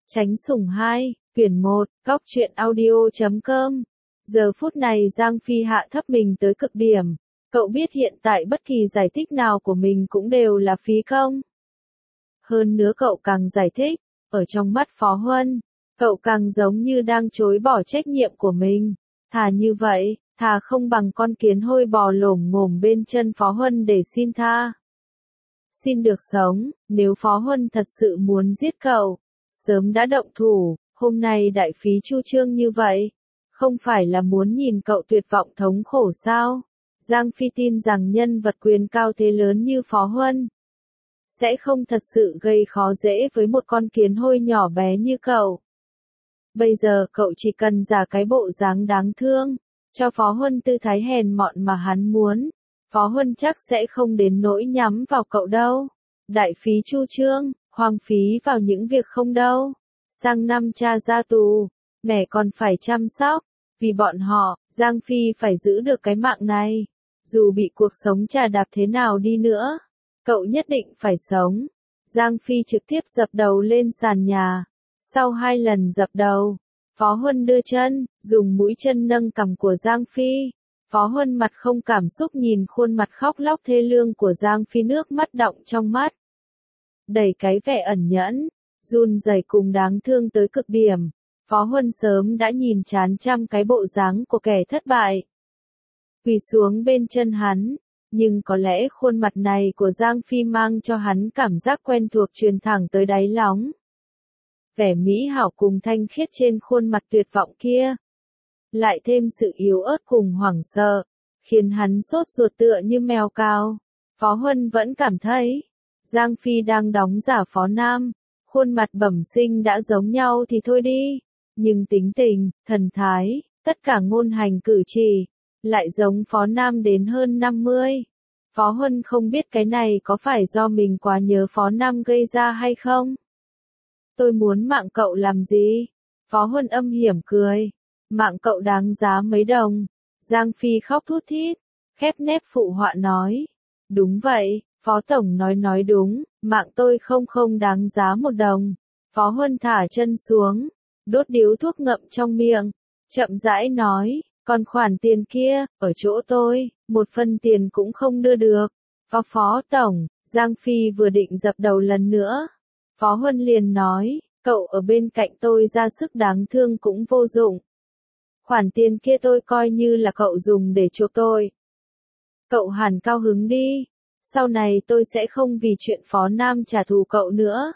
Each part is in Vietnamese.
Tránh sủng 2, quyển 1, góc truyện audio.com. Giờ phút này Giang Phi hạ thấp mình tới cực điểm. Cậu biết hiện tại bất kỳ giải thích nào của mình cũng đều là phí công. Hơn nữa cậu càng giải thích, ở trong mắt Phó Huân, cậu càng giống như đang chối bỏ trách nhiệm của mình. Thà như vậy, thà không bằng con kiến hôi bò lổm ngổm bên chân Phó Huân để xin tha. Xin được sống, nếu Phó Huân thật sự muốn giết cậu, sớm đã động thủ, hôm nay đại phí chu trương như vậy, không phải là muốn nhìn cậu tuyệt vọng thống khổ sao? Giang Phi tin rằng nhân vật quyền cao thế lớn như Phó Huân sẽ không thật sự gây khó dễ với một con kiến hôi nhỏ bé như cậu. Bây giờ cậu chỉ cần giả cái bộ dáng đáng thương, cho Phó Huân tư thái hèn mọn mà hắn muốn. Phó Huân chắc sẽ không đến nỗi nhắm vào cậu đâu. Đại phí chu trương, hoang phí vào những việc không đâu. Sang năm cha ra tù, mẹ còn phải chăm sóc. Vì bọn họ, Giang Phi phải giữ được cái mạng này. Dù bị cuộc sống chà đạp thế nào đi nữa, cậu nhất định phải sống. Giang Phi trực tiếp dập đầu lên sàn nhà. Sau 2 lần dập đầu, Phó Huân đưa chân, dùng mũi chân nâng cằm của Giang Phi. Phó Huân mặt không cảm xúc nhìn khuôn mặt khóc lóc thê lương của Giang Phi, nước mắt đọng trong mắt. Đầy cái vẻ ẩn nhẫn, run rẩy cùng đáng thương tới cực điểm. Phó Huân sớm đã nhìn chán chăm cái bộ dáng của kẻ thất bại. Quỳ xuống bên chân hắn, nhưng có lẽ khuôn mặt này của Giang Phi mang cho hắn cảm giác quen thuộc truyền thẳng tới đáy lòng. Vẻ mỹ hảo cùng thanh khiết trên khuôn mặt tuyệt vọng kia, lại thêm sự yếu ớt cùng hoảng sợ, khiến hắn sốt ruột tựa như mèo cào. Phó Huân vẫn cảm thấy, Giang Phi đang đóng giả Phó Nam, khuôn mặt bẩm sinh đã giống nhau thì thôi đi, nhưng tính tình, thần thái, tất cả ngôn hành cử chỉ, lại giống Phó Nam đến hơn 50. Phó Huân không biết cái này có phải do mình quá nhớ Phó Nam gây ra hay không? Tôi muốn mạng cậu làm gì? Phó Huân âm hiểm cười. Mạng cậu đáng giá mấy đồng? Giang Phi khóc thút thít, khép nép phụ họa nói. Đúng vậy, Phó Tổng nói đúng, mạng tôi không đáng giá 1 đồng. Phó Huân thả chân xuống, đốt điếu thuốc ngậm trong miệng, chậm rãi nói, còn khoản tiền kia, ở chỗ tôi, 1 phân tiền cũng không đưa được. Phó Tổng, Giang Phi vừa định dập đầu lần nữa. Phó Huân liền nói, cậu ở bên cạnh tôi ra sức đáng thương cũng vô dụng. Khoản tiền kia tôi coi như là cậu dùng để chuộc tôi. Cậu hẳn cao hứng đi, sau này tôi sẽ không vì chuyện Phó Nam trả thù cậu nữa.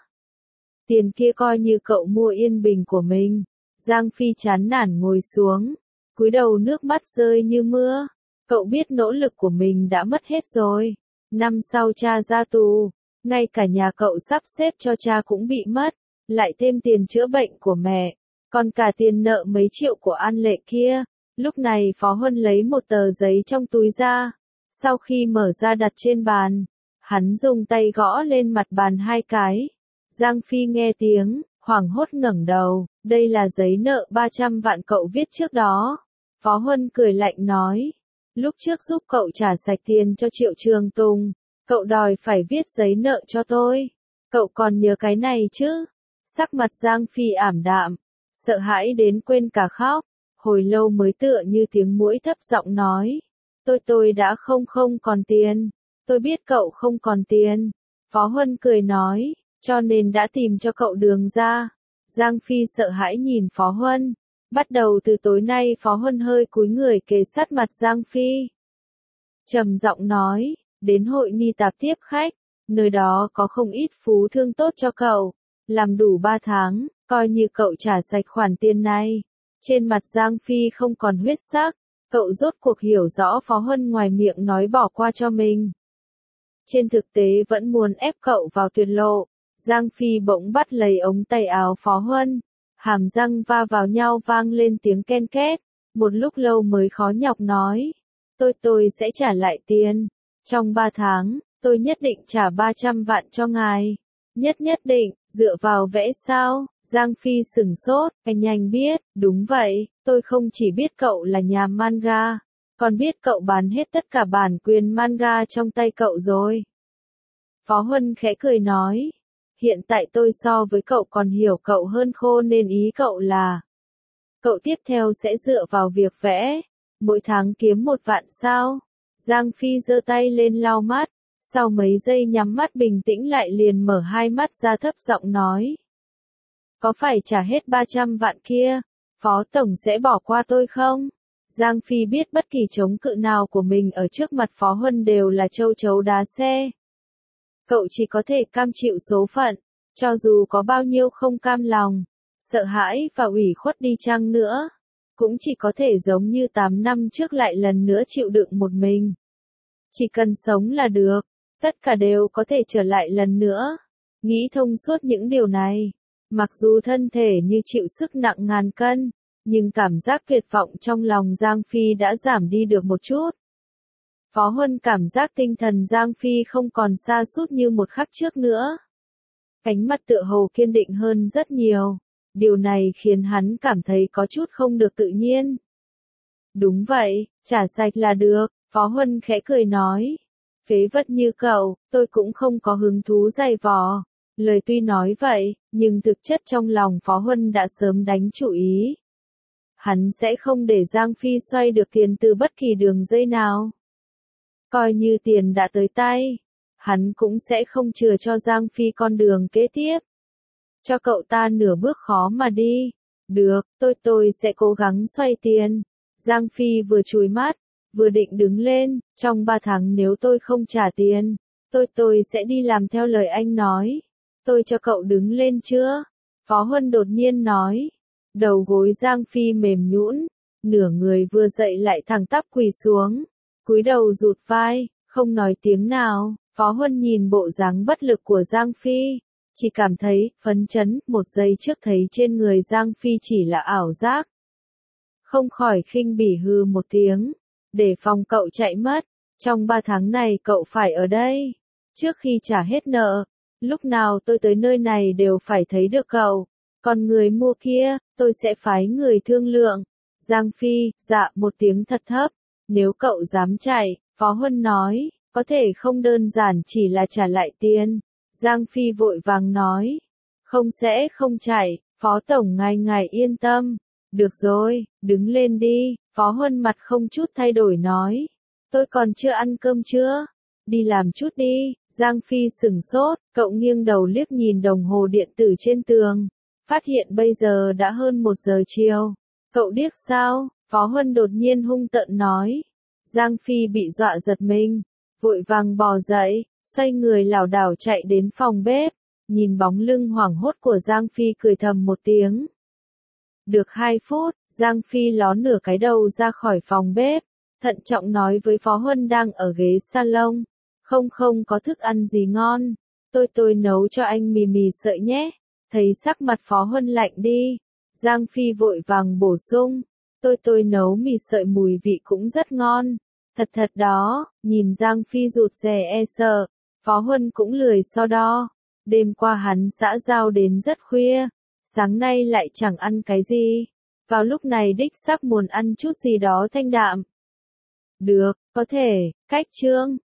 Tiền kia coi như cậu mua yên bình của mình. Giang Phi chán nản ngồi xuống, cúi đầu nước mắt rơi như mưa. Cậu biết nỗ lực của mình đã mất hết rồi. Năm sau cha ra tù, ngay cả nhà cậu sắp xếp cho cha cũng bị mất, lại thêm tiền chữa bệnh của mẹ, còn cả tiền nợ mấy triệu của An Lệ kia. Lúc này Phó Huân lấy một tờ giấy trong túi ra, sau khi mở ra đặt trên bàn, hắn dùng tay gõ lên mặt bàn 2 cái. Giang Phi nghe tiếng, hoảng hốt ngẩng đầu, đây là giấy nợ 300 vạn cậu viết trước đó. Phó Huân cười lạnh nói, lúc trước giúp cậu trả sạch tiền cho Triệu Trường Tùng, cậu đòi phải viết giấy nợ cho tôi. Cậu còn nhớ cái này chứ? Sắc mặt Giang Phi ảm đạm, sợ hãi đến quên cả khóc, hồi lâu mới tựa như tiếng muỗi thấp giọng nói. Tôi đã không còn tiền. Tôi biết cậu không còn tiền. Phó Huân cười nói, cho nên đã tìm cho cậu đường ra. Giang Phi sợ hãi nhìn Phó Huân. Bắt đầu từ tối nay Phó Huân hơi cúi người kề sát mặt Giang Phi. Trầm giọng nói, đến hội ni tạp tiếp khách, nơi đó có không ít phú thương tốt cho cậu. Làm đủ 3 tháng, coi như cậu trả sạch khoản tiền này. Trên mặt Giang Phi không còn huyết sắc, cậu rốt cuộc hiểu rõ Phó Huân ngoài miệng nói bỏ qua cho mình, trên thực tế vẫn muốn ép cậu vào tuyệt lộ. Giang Phi bỗng bắt lấy ống tay áo Phó Huân, hàm răng va vào nhau vang lên tiếng ken két, một lúc lâu mới khó nhọc nói, tôi sẽ trả lại tiền. Trong 3 tháng, tôi nhất định trả 300 vạn cho ngài. Nhất định, dựa vào vẽ sao? Giang Phi sửng sốt, anh nhanh biết, đúng vậy, tôi không chỉ biết cậu là nhà manga, còn biết cậu bán hết tất cả bản quyền manga trong tay cậu rồi. Phó Huân khẽ cười nói, Hiện tại tôi so với cậu còn hiểu cậu hơn Khô nên ý cậu là cậu tiếp theo sẽ dựa vào việc vẽ, mỗi tháng kiếm 1 vạn sao? Giang Phi giơ tay lên lau mắt, sau mấy giây nhắm mắt bình tĩnh lại liền mở hai mắt ra thấp giọng nói. Có phải trả hết 300 vạn kia, Phó Tổng sẽ bỏ qua tôi không? Giang Phi biết bất kỳ chống cự nào của mình ở trước mặt Phó Huân đều là châu chấu đá xe. Cậu chỉ có thể cam chịu số phận, cho dù có bao nhiêu không cam lòng, sợ hãi và ủy khuất đi chăng nữa, cũng chỉ có thể giống như 8 năm trước lại lần nữa chịu đựng một mình. Chỉ cần sống là được, tất cả đều có thể trở lại lần nữa. Nghĩ thông suốt những điều này, mặc dù thân thể như chịu sức nặng ngàn cân, nhưng cảm giác tuyệt vọng trong lòng Giang Phi đã giảm đi được một chút. Phó Huân cảm giác tinh thần Giang Phi không còn sa sút như một khắc trước nữa. Ánh mắt tựa hồ kiên định hơn rất nhiều. Điều này khiến hắn cảm thấy có chút không được tự nhiên. Đúng vậy, trả sạch là được, Phó Huân khẽ cười nói. Phế vật như cậu, tôi cũng không có hứng thú giày vò. Lời tuy nói vậy, nhưng thực chất trong lòng Phó Huân đã sớm đánh chủ ý. Hắn sẽ không để Giang Phi xoay được tiền từ bất kỳ đường dây nào. Coi như tiền đã tới tay, hắn cũng sẽ không chừa cho Giang Phi con đường kế tiếp. Cho cậu ta nửa bước khó mà đi. Được, tôi sẽ cố gắng xoay tiền. Giang Phi vừa chùi mắt, vừa định đứng lên, trong 3 tháng nếu tôi không trả tiền, tôi sẽ đi làm theo lời anh nói. Tôi cho cậu đứng lên chưa? Phó Huân đột nhiên nói. Đầu gối Giang Phi mềm nhũn, nửa người vừa dậy lại thẳng tắp quỳ xuống, cúi đầu rụt vai, không nói tiếng nào. Phó Huân nhìn bộ dáng bất lực của Giang Phi, chỉ cảm thấy phấn chấn. Một giây trước thấy trên người Giang Phi chỉ là ảo giác, không khỏi khinh bỉ hừ một tiếng, để phòng cậu chạy mất. Trong 3 tháng này cậu phải ở đây, trước khi trả hết nợ, lúc nào tôi tới nơi này đều phải thấy được cậu. Còn người mua kia, tôi sẽ phái người thương lượng. Giang Phi, dạ một tiếng thật thấp. Nếu cậu dám chạy, Phó Huân nói, có thể không đơn giản chỉ là trả lại tiền. Giang Phi vội vàng nói, sẽ không chạy, Phó Tổng ngài yên tâm. Được rồi, đứng lên đi. Phó Huân mặt không chút thay đổi nói, tôi còn chưa ăn cơm chưa? Đi làm chút đi. Giang Phi sửng sốt, cậu nghiêng đầu liếc nhìn đồng hồ điện tử trên tường, phát hiện bây giờ đã hơn 1 giờ chiều. Cậu điếc sao? Phó Huân đột nhiên hung tợn nói. Giang Phi bị dọa giật mình, vội vàng bò dậy, xoay người lảo đảo chạy đến phòng bếp, nhìn bóng lưng hoảng hốt của Giang Phi cười thầm một tiếng. Được 2 phút, Giang Phi ló nửa cái đầu ra khỏi phòng bếp, thận trọng nói với Phó Huân đang ở ghế salon. Không có thức ăn gì ngon, tôi nấu cho anh mì sợi nhé. Thấy sắc mặt Phó Huân lạnh đi, Giang Phi vội vàng bổ sung, tôi nấu mì sợi mùi vị cũng rất ngon. Thật đó. Nhìn Giang Phi rụt rè e sợ, Phó Huân cũng lười so đo. Đêm qua hắn xã giao đến rất khuya, sáng nay lại chẳng ăn cái gì. Vào lúc này đích xác muốn ăn chút gì đó thanh đạm. Được, có thể, cách chương.